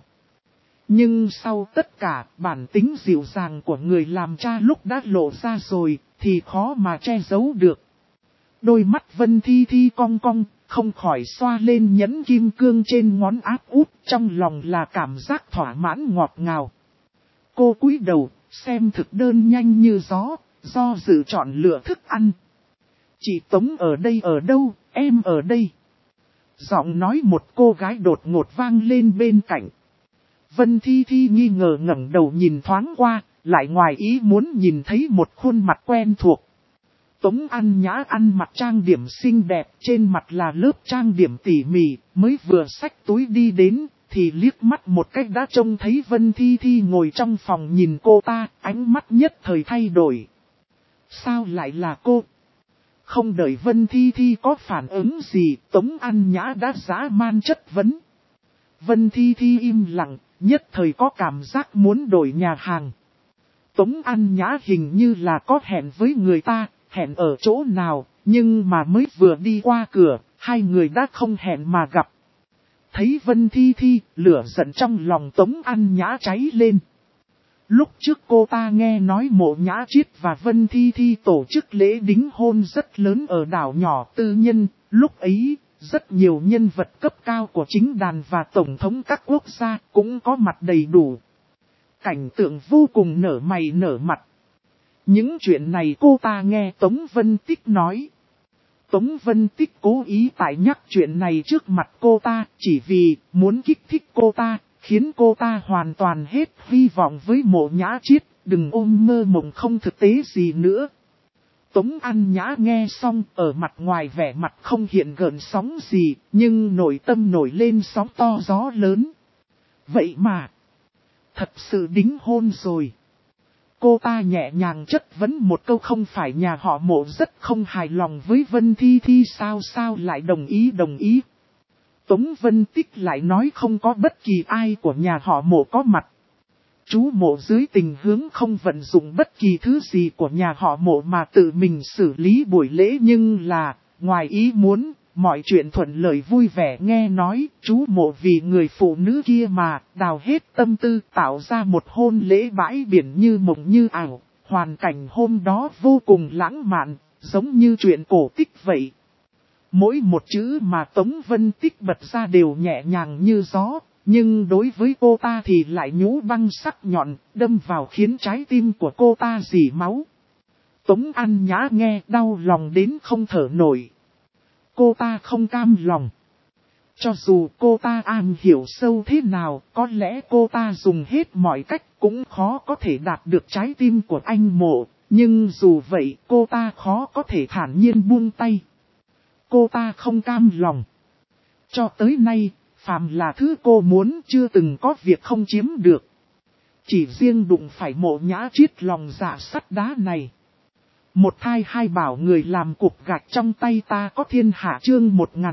Nhưng sau tất cả, bản tính dịu dàng của người làm cha lúc đã lộ ra rồi, thì khó mà che giấu được. Đôi mắt Vân Thi Thi cong cong, không khỏi xoa lên nhẫn kim cương trên ngón áp út, trong lòng là cảm giác thỏa mãn ngọt ngào. Cô cúi đầu, xem thực đơn nhanh như gió, do dự chọn lựa thức ăn. Chị Tống ở đây ở đâu, em ở đây. Giọng nói một cô gái đột ngột vang lên bên cạnh. Vân Thi Thi nghi ngờ ngẩng đầu nhìn thoáng qua, lại ngoài ý muốn nhìn thấy một khuôn mặt quen thuộc. Tống An Nhã ăn mặc trang điểm xinh đẹp, trên mặt là lớp trang điểm tỉ mỉ, mới vừa xách túi đi đến, thì liếc mắt một cách đã trông thấy Vân Thi Thi ngồi trong phòng nhìn cô ta, ánh mắt nhất thời thay đổi. Sao lại là cô? Không đợi Vân Thi Thi có phản ứng gì, Tống An Nhã đã dã man chất vấn. Vân Thi Thi im lặng, nhất thời có cảm giác muốn đổi nhà hàng. Tống An Nhã hình như là có hẹn với người ta, hẹn ở chỗ nào, nhưng mà mới vừa đi qua cửa, hai người đã không hẹn mà gặp. Thấy Vân Thi Thi, lửa giận trong lòng Tống An Nhã cháy lên. Lúc trước cô ta nghe nói Mộ Nhã Triết và Vân Thi Thi tổ chức lễ đính hôn rất lớn ở đảo nhỏ tư nhân, lúc ấy, rất nhiều nhân vật cấp cao của chính đàn và tổng thống các quốc gia cũng có mặt đầy đủ. Cảnh tượng vô cùng nở mày nở mặt. Những chuyện này cô ta nghe Tống Vân Tích nói. Tống Vân Tích cố ý tại nhắc chuyện này trước mặt cô ta, chỉ vì muốn kích thích cô ta, khiến cô ta hoàn toàn hết hy vọng với Mộ Nhã Triết, đừng ôm mơ mộng không thực tế gì nữa. Tống An Nhã nghe xong, ở mặt ngoài vẻ mặt không hiện gợn sóng gì, nhưng nội tâm nổi lên sóng to gió lớn. Vậy mà, thật sự đính hôn rồi. Cô ta nhẹ nhàng chất vấn một câu không phải nhà họ Mộ rất không hài lòng với Vân Thi Thi sao lại đồng ý. Tống Vân Tích lại nói không có bất kỳ ai của nhà họ Mộ có mặt. Chú Mộ dưới tình hướng không vận dụng bất kỳ thứ gì của nhà họ Mộ mà tự mình xử lý buổi lễ nhưng là, ngoài ý muốn, mọi chuyện thuận lợi vui vẻ. Nghe nói, chú Mộ vì người phụ nữ kia mà đào hết tâm tư tạo ra một hôn lễ bãi biển như mộng như ảo. Hoàn cảnh hôm đó vô cùng lãng mạn, giống như chuyện cổ tích vậy. Mỗi một chữ mà Tống Vân Tích bật ra đều nhẹ nhàng như gió, nhưng đối với cô ta thì lại nhũ băng sắc nhọn, đâm vào khiến trái tim của cô ta rỉ máu. Tống An Nhã nghe đau lòng đến không thở nổi. Cô ta không cam lòng. Cho dù cô ta am hiểu sâu thế nào, có lẽ cô ta dùng hết mọi cách cũng khó có thể đạt được trái tim của anh Mộ. Nhưng dù vậy cô ta khó có thể thản nhiên buông tay. Cô ta không cam lòng. Cho tới nay, phàm là thứ cô muốn chưa từng có việc không chiếm được. Chỉ riêng đụng phải Mộ Nhã Triết lòng dạ sắt đá này. Một thai hai bảo người làm cục gạch trong tay ta có thiên hạ chương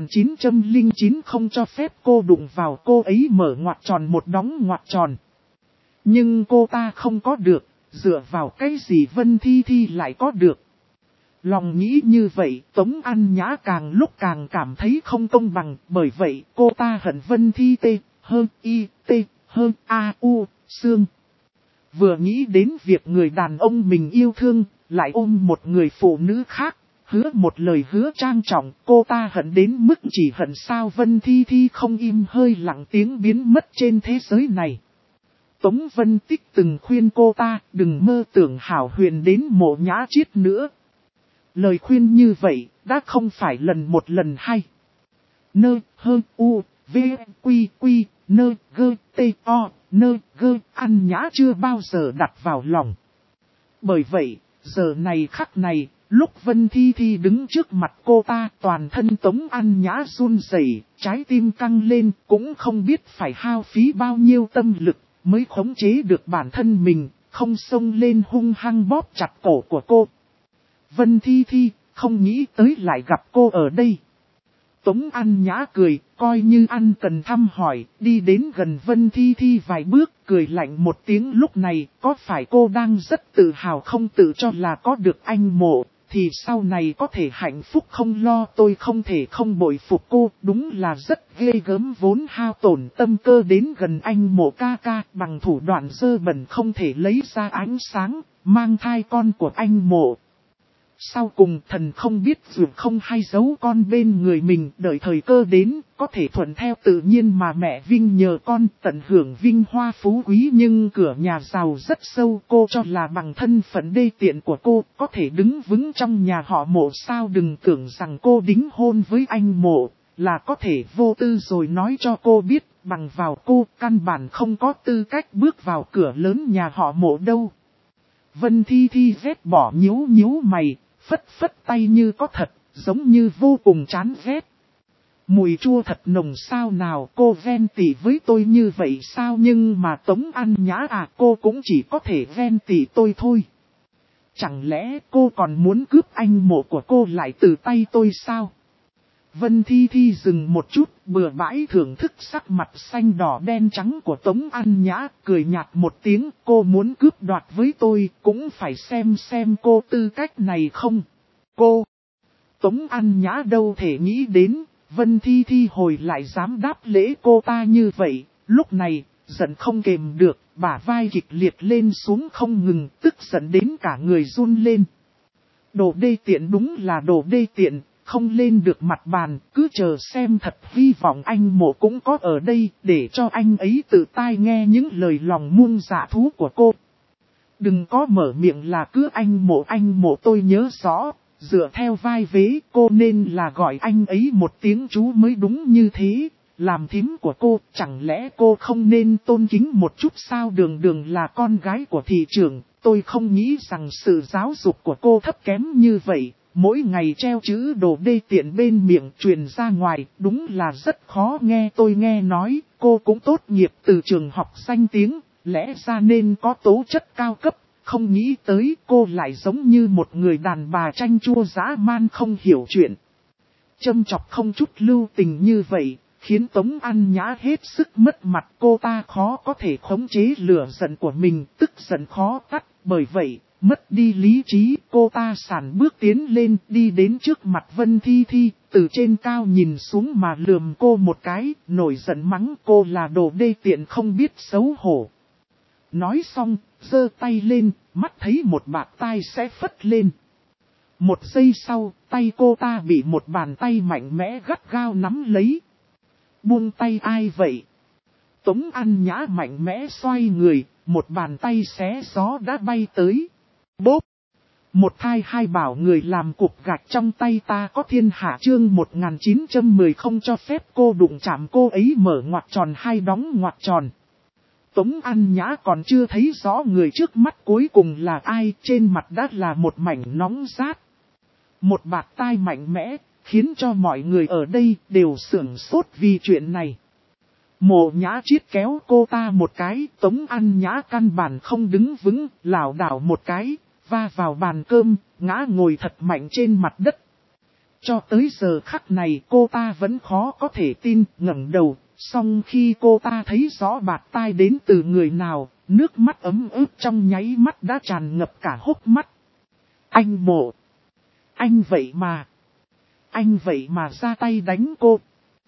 1909 không cho phép cô đụng vào cô ấy mở ngoặc tròn một đóng ngoặc tròn. Nhưng cô ta không có được, dựa vào cái gì Vân Thi Thi lại có được. Lòng nghĩ như vậy, Tống An Nhã càng lúc càng cảm thấy không công bằng, bởi vậy cô ta hận Vân Thi Tê, hơn Y, Tê, hơn A, U, Sương. Vừa nghĩ đến việc người đàn ông mình yêu thương, lại ôm một người phụ nữ khác, hứa một lời hứa trang trọng, cô ta hận đến mức chỉ hận sao Vân Thi Thi không im hơi lặng tiếng biến mất trên thế giới này. Tống Vân Tích từng khuyên cô ta đừng mơ tưởng hảo huyền đến Mộ Nhã Triết nữa. Lời khuyên như vậy đã không phải lần một lần hai. Nơ hơ u v quy quy nơ gơ tê o nơ gơ An Nhã chưa bao giờ đặt vào lòng. Bởi vậy, giờ này khắc này, lúc Vân Thi Thi đứng trước mặt cô ta, toàn thân Tống An Nhã run rẩy, trái tim căng lên, cũng không biết phải hao phí bao nhiêu tâm lực mới khống chế được bản thân mình, không xông lên hung hăng bóp chặt cổ của cô. Vân Thi Thi, không nghĩ tới lại gặp cô ở đây. Tống An Nhã cười, coi như ăn cần thăm hỏi, đi đến gần Vân Thi Thi vài bước, cười lạnh một tiếng. Lúc này, có phải cô đang rất tự hào không tự cho là có được anh Mộ, thì sau này có thể hạnh phúc không lo. Tôi không thể không bội phục cô, đúng là rất ghê gớm, vốn hao tổn tâm cơ đến gần anh Mộ ca ca, bằng thủ đoạn dơ bẩn không thể lấy ra ánh sáng, mang thai con của anh Mộ. Sau cùng thần không biết dù không hay giấu con bên người mình, đợi thời cơ đến, có thể thuận theo tự nhiên mà mẹ vinh nhờ con tận hưởng vinh hoa phú quý. Nhưng cửa nhà giàu rất sâu, cô cho là bằng thân phận đê tiện của cô, có thể đứng vững trong nhà họ Mộ sao. Đừng tưởng rằng cô đính hôn với anh Mộ, là có thể vô tư rồi nói cho cô biết, bằng vào cô, căn bản không có tư cách bước vào cửa lớn nhà họ Mộ đâu. Vân Thi Thi ghét bỏ nhíu nhíu mày, phất phất tay như có thật, giống như vô cùng chán ghét. Mùi chua thật nồng sao nào, cô ghen tị với tôi như vậy sao? Nhưng mà Tống An Nhã à, cô cũng chỉ có thể ghen tị tôi thôi. Chẳng lẽ cô còn muốn cướp anh Mộ của cô lại từ tay tôi sao? Vân Thi Thi dừng một chút, bừa bãi thưởng thức sắc mặt xanh đỏ đen trắng của Tống An Nhã, cười nhạt một tiếng. Cô muốn cướp đoạt với tôi, cũng phải xem cô tư cách này không? Cô! Tống An Nhã đâu thể nghĩ đến, Vân Thi Thi hồi lại dám đáp lễ cô ta như vậy. Lúc này, giận không kềm được, bả vai kịch liệt lên xuống không ngừng, tức giận đến cả người run lên. Đồ đê tiện, đúng là đồ đê tiện. Không lên được mặt bàn, cứ chờ xem thật. Hy vọng anh Mộ cũng có ở đây, để cho anh ấy tự tai nghe những lời lòng muôn dạ thú của cô. Đừng có mở miệng là cứ anh Mộ tôi nhớ rõ, dựa theo vai vế cô nên là gọi anh ấy một tiếng chú mới đúng như thế. Làm thím của cô, chẳng lẽ cô không nên tôn kính một chút sao? Đường Đường là con gái của thị trưởng, tôi không nghĩ rằng sự giáo dục của cô thấp kém như vậy. Mỗi ngày treo chữ đồ đê tiện bên miệng truyền ra ngoài, đúng là rất khó nghe. Tôi nghe nói, cô cũng tốt nghiệp từ trường học danh tiếng, lẽ ra nên có tố chất cao cấp. Không nghĩ tới cô lại giống như một người đàn bà chanh chua dã man không hiểu chuyện. Châm chọc không chút lưu tình như vậy, khiến Tống An Nhã hết sức mất mặt. Cô ta khó có thể khống chế lửa giận của mình, tức giận khó tắt. Bởi vậy, mất đi lý trí, cô ta sải bước tiến lên, đi đến trước mặt Vân Thi Thi, từ trên cao nhìn xuống mà lườm cô một cái, nổi giận mắng cô là đồ đê tiện không biết xấu hổ. Nói xong, giơ tay lên, mắt thấy một bạt tai sẽ phất lên. Một giây sau, tay cô ta bị một bàn tay mạnh mẽ gắt gao nắm lấy. Buông tay ai vậy? Tống An Nhã mạnh mẽ xoay người, một bàn tay xé gió đã bay tới. Bốp! Một thai hai bảo người làm cục gạch trong tay ta có thiên hạ chương 1910 không cho phép cô đụng chạm cô ấy mở ngoặc tròn hai đóng ngoặc tròn. Tống An Nhã còn chưa thấy rõ người trước mắt cuối cùng là ai, trên mặt đã là một mảnh nóng rát. Một bạt tai mạnh mẽ, khiến cho mọi người ở đây đều sửng sốt vì chuyện này. Mộ Nhã Chiết kéo cô ta một cái, Tống An Nhã căn bản không đứng vững, lảo đảo một cái, va vào bàn cơm, ngã ngồi thật mạnh trên mặt đất. Cho tới giờ khắc này cô ta vẫn khó có thể tin, ngẩng đầu, song khi cô ta thấy rõ bạt tai đến từ người nào, nước mắt ấm ướt trong nháy mắt đã tràn ngập cả hốc mắt. Anh Mộ! Anh vậy mà ra tay đánh cô.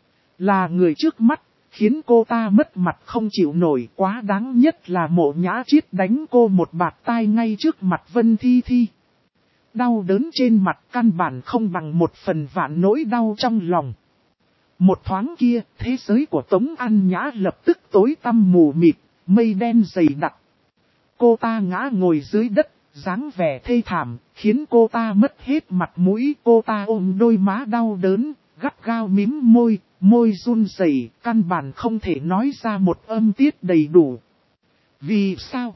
Là người trước mắt, khiến cô ta mất mặt không chịu nổi, quá đáng nhất là Mộ Nhã Chiết đánh cô một bạt tai ngay trước mặt Vân Thi Thi. Đau đớn trên mặt căn bản không bằng một phần vạn nỗi đau trong lòng. Một thoáng kia, thế giới của Tống An Nhã lập tức tối tăm mù mịt, mây đen dày đặc. Cô ta ngã ngồi dưới đất, dáng vẻ thê thảm, khiến cô ta mất hết mặt mũi. Cô ta ôm đôi má đau đớn, gắt gao mím môi, môi run rẩy, căn bản không thể nói ra một âm tiết đầy đủ. Vì sao?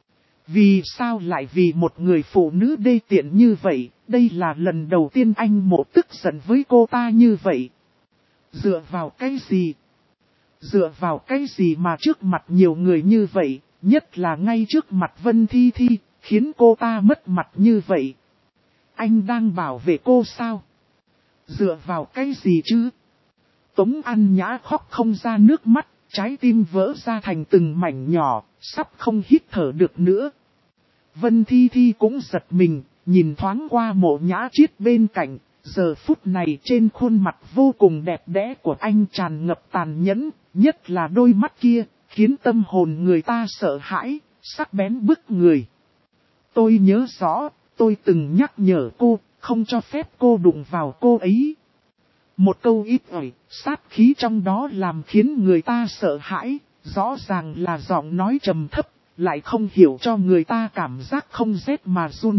Vì sao lại vì một người phụ nữ đê tiện như vậy? Đây là lần đầu tiên anh Mộ tức giận với cô ta như vậy. Dựa vào cái gì? Dựa vào cái gì mà trước mặt nhiều người như vậy, nhất là ngay trước mặt Vân Thi Thi, khiến cô ta mất mặt như vậy? Anh đang bảo vệ cô sao? Dựa vào cái gì chứ? Tống An Nhã khóc không ra nước mắt, trái tim vỡ ra thành từng mảnh nhỏ, sắp không hít thở được nữa. Vân Thi Thi cũng giật mình, nhìn thoáng qua Mộ Nhã Chiết bên cạnh, giờ phút này trên khuôn mặt vô cùng đẹp đẽ của anh tràn ngập tàn nhẫn, nhất là đôi mắt kia, khiến tâm hồn người ta sợ hãi, sắc bén bức người. Tôi nhớ rõ, tôi từng nhắc nhở cô, không cho phép cô đụng vào cô ấy. Một câu ít ỏi, sát khí trong đó làm khiến người ta sợ hãi, rõ ràng là giọng nói trầm thấp, lại không hiểu cho người ta cảm giác không rét mà run.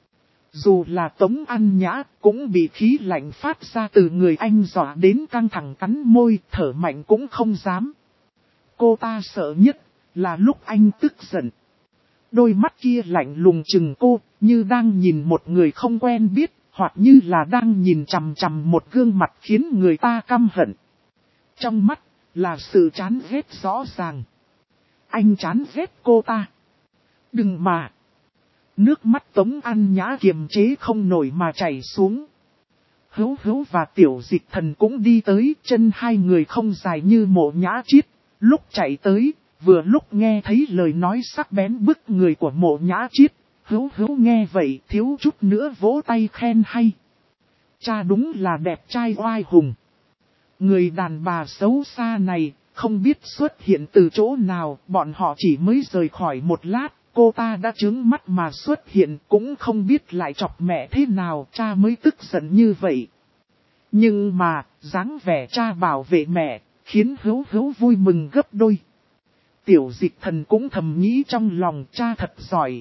Dù là Tống An Nhã cũng bị khí lạnh phát ra từ người anh dọa đến căng thẳng cắn môi, thở mạnh cũng không dám. Cô ta sợ nhất là lúc anh tức giận. Đôi mắt kia lạnh lùng chừng cô, như đang nhìn một người không quen biết, hoặc như là đang nhìn chằm chằm một gương mặt khiến người ta căm hận. Trong mắt là sự chán ghét rõ ràng. Anh chán ghét cô ta. Đừng mà. Nước mắt Tống An Nhã kiềm chế không nổi mà chảy xuống. Hữu Hữu và Tiểu Dịch Thần cũng đi tới, chân hai người không dài như Mộ Nhã Chiết. Lúc chạy tới, vừa lúc nghe thấy lời nói sắc bén bức người của Mộ Nhã Chiết. Hữu Hữu nghe vậy thiếu chút nữa vỗ tay khen hay. Cha đúng là đẹp trai oai hùng. Người đàn bà xấu xa này, không biết xuất hiện từ chỗ nào, bọn họ chỉ mới rời khỏi một lát, cô ta đã trướng mắt mà xuất hiện, cũng không biết lại chọc mẹ thế nào, cha mới tức giận như vậy. Nhưng mà, dáng vẻ cha bảo vệ mẹ, khiến Hữu Hữu vui mừng gấp đôi. Tiểu Dịch Thần cũng thầm nghĩ trong lòng, cha thật giỏi.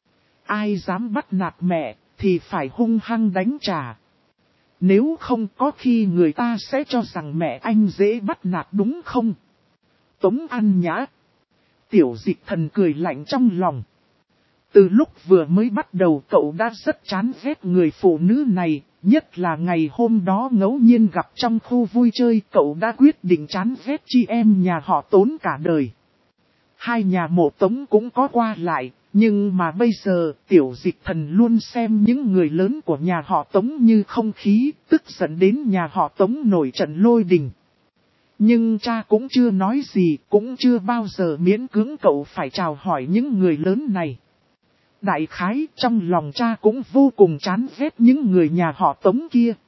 Ai dám bắt nạt mẹ, thì phải hung hăng đánh trả. Nếu không có khi người ta sẽ cho rằng mẹ anh dễ bắt nạt đúng không? Tống An Nhã. Tiểu Dịch Thần cười lạnh trong lòng. Từ lúc vừa mới bắt đầu cậu đã rất chán ghét người phụ nữ này, nhất là ngày hôm đó ngẫu nhiên gặp trong khu vui chơi, cậu đã quyết định chán ghét chị em nhà họ Tống cả đời. Hai nhà Mộ Tống cũng có qua lại, nhưng mà bây giờ Tiểu Dịch Thần luôn xem những người lớn của nhà họ Tống như không khí, tức giận đến nhà họ Tống nổi trận lôi đình. Nhưng cha cũng chưa nói gì, cũng chưa bao giờ miễn cưỡng cậu phải chào hỏi những người lớn này. Đại khái trong lòng cha cũng vô cùng chán ghét những người nhà họ Tống kia.